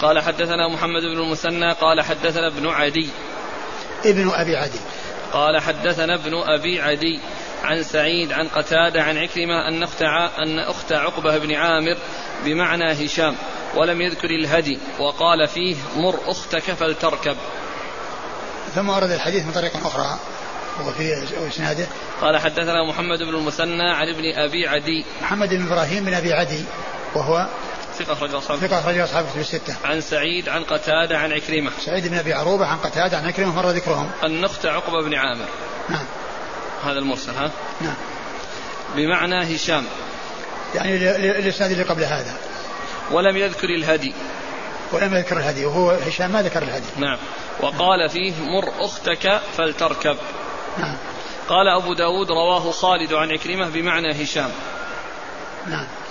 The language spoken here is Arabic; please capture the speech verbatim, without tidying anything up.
قال حدثنا محمد بن المثنى قال حدثنا ابن عدي ابن أبي عدي قال حدثنا ابن أبي عدي عن سعيد عن قتادة عن عكرمة أن أخت, أن أخت عقبة بن عامر بمعنى هشام ولم يذكر الهدي وقال فيه مر أختك فلتركب. ثم ورد الحديث من طريق أخرى وفي إسناده قال حدثنا محمد بن المثنى عن ابن أبي عدي محمد بن إبراهيم بن أبي عدي وهو ثقة أخرج أصحابه ثقة أخرج أصحابه في الستة. عن سعيد عن قتادة عن عكرمة سعيد بن أبي عروبة عن قتادة عن عكرمة مر ذكرهم. أن أخت عقبة بن عامر نعم هذا المرسل ها نعم بمعنى هشام يعني الإسناد اللي قبل هذا ولم يذكر الهدي ولم يذكر الهدي وهو هشام ما ذكر الهدي. نعم. وقال فيه مر أختك فلتركب. نعم. قال أبو داود رواه خالد عن عكرمة بمعنى هشام. نعم.